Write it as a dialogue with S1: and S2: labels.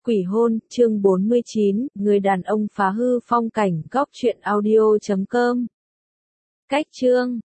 S1: Quỷ hôn, chương 49, người đàn ông phá hư phong cảnh, góc truyện audio.com. Cách chương